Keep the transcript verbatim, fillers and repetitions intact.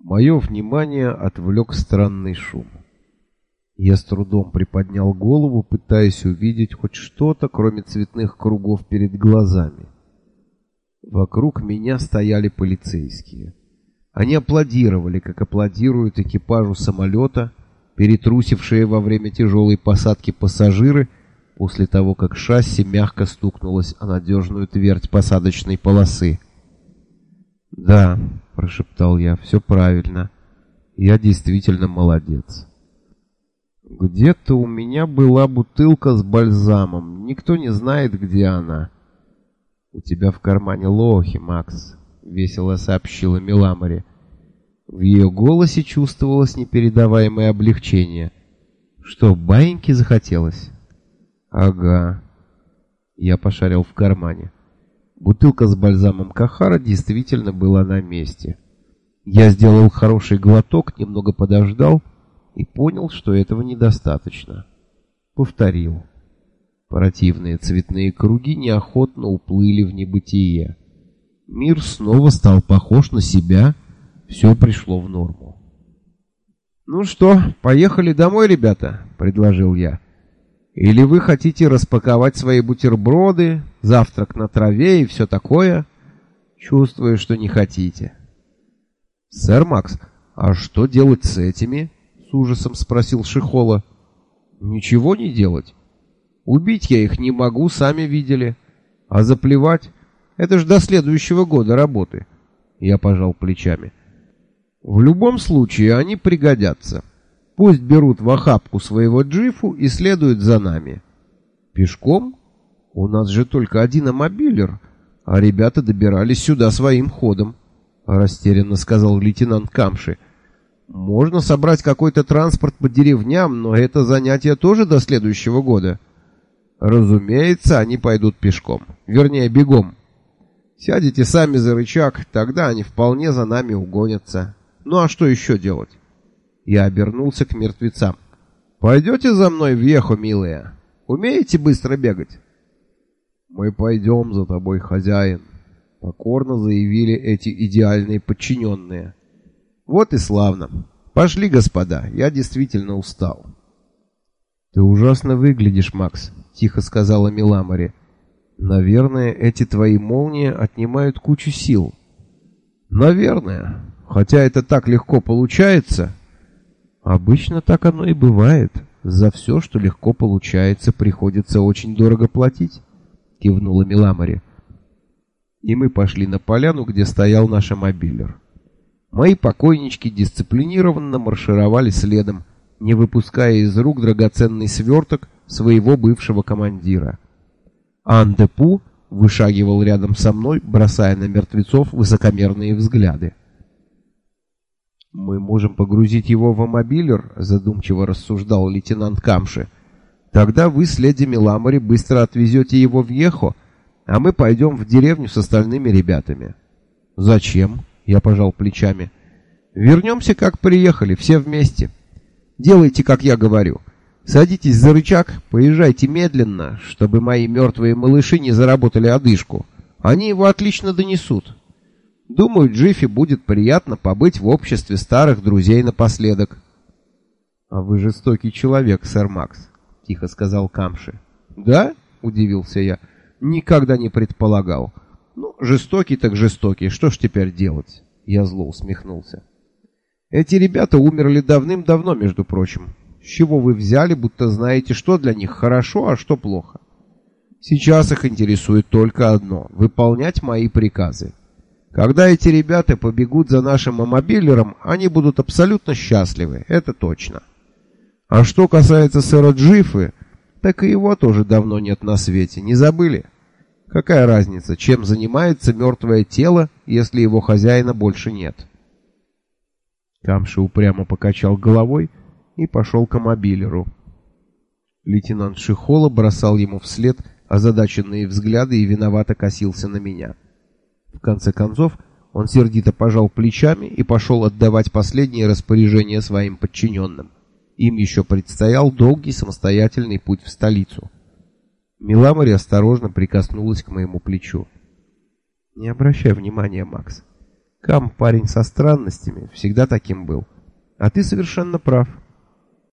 Мое внимание отвлек странный шум. Я с трудом приподнял голову, пытаясь увидеть хоть что-то, кроме цветных кругов перед глазами. Вокруг меня стояли полицейские. Они аплодировали, как аплодируют экипажу самолета, перетрусившие во время тяжелой посадки пассажиры, после того, как шасси мягко стукнулось о надежную твердь посадочной полосы. «Да», — прошептал я, — «все правильно. Я действительно молодец». Где-то у меня была бутылка с бальзамом. Никто не знает, где она. «У тебя в кармане лохи, Макс», — весело сообщила Миламори. В ее голосе чувствовалось непередаваемое облегчение. «Что, баиньки захотелось?» «Ага». Я пошарил в кармане. Бутылка с бальзамом Кахара действительно была на месте. Я сделал хороший глоток, немного подождал и понял, что этого недостаточно. Повторил. Противные цветные круги неохотно уплыли в небытие. Мир снова стал похож на себя, все пришло в норму. «Ну что, поехали домой, ребята?» — предложил я. «Или вы хотите распаковать свои бутерброды, завтрак на траве и все такое?» «Чувствую, что не хотите». «Сэр Макс, а что делать с этими?» — с ужасом спросил Шихола. «Ничего не делать. Убить я их не могу, сами видели. А заплевать — это ж до следующего года работы». Я пожал плечами. «В любом случае они пригодятся. Пусть берут в охапку своего джифу и следуют за нами». «Пешком? У нас же только один амобилер, а ребята добирались сюда своим ходом», — растерянно сказал лейтенант Камши. «Можно собрать какой-то транспорт по деревням, но это занятие тоже до следующего года». «Разумеется, они пойдут пешком. Вернее, бегом. Сядете сами за рычаг, тогда они вполне за нами угонятся. Ну а что еще делать?» Я обернулся к мертвецам. «Пойдете за мной в Ехо, милые? Умеете быстро бегать?» «Мы пойдем за тобой, хозяин», — покорно заявили эти идеальные подчиненные. «Вот и славно. Пошли, господа, я действительно устал». «Ты ужасно выглядишь, Макс», — тихо сказала Миламори. «Наверное, эти твои молнии отнимают кучу сил». «Наверное. Хотя это так легко получается». «Обычно так оно и бывает. За все, что легко получается, приходится очень дорого платить», — кивнула Миламори. И мы пошли на поляну, где стоял наш амобилер. Мои покойнички дисциплинированно маршировали следом, не выпуская из рук драгоценный сверток своего бывшего командира. Ан-де-Пу вышагивал рядом со мной, бросая на мертвецов высокомерные взгляды. «Мы можем погрузить его в амобилер», — задумчиво рассуждал лейтенант Камши. «Тогда вы с леди Миламори быстро отвезете его в Ехо, а мы пойдем в деревню с остальными ребятами». «Зачем?» — я пожал плечами. «Вернемся, как приехали, все вместе. Делайте, как я говорю. Садитесь за рычаг, поезжайте медленно, чтобы мои мертвые малыши не заработали одышку. Они его отлично донесут. Думаю, Джиффи будет приятно побыть в обществе старых друзей напоследок». «А вы жестокий человек, сэр Макс», — тихо сказал Камши. «Да?» — удивился я. «Никогда не предполагал. Ну, жестокий так жестокий, что ж теперь делать?» Я зло усмехнулся. «Эти ребята умерли давным-давно, между прочим. С чего вы взяли, будто знаете, что для них хорошо, а что плохо? Сейчас их интересует только одно — выполнять мои приказы. Когда эти ребята побегут за нашим амобилером, они будут абсолютно счастливы, это точно. А что касается сэра Джиффы, так и его тоже давно нет на свете, не забыли? Какая разница, чем занимается мертвое тело, если его хозяина больше нет?» Камши упрямо покачал головой и пошел к амобилеру. Лейтенант Шихола бросал ему вслед озадаченные взгляды и виновато косился на меня. В конце концов, он сердито пожал плечами и пошел отдавать последние распоряжения своим подчиненным. Им еще предстоял долгий самостоятельный путь в столицу. Миламори осторожно прикоснулась к моему плечу. «Не обращай внимания, Макс. Кам парень со странностями, всегда таким был. А ты совершенно прав.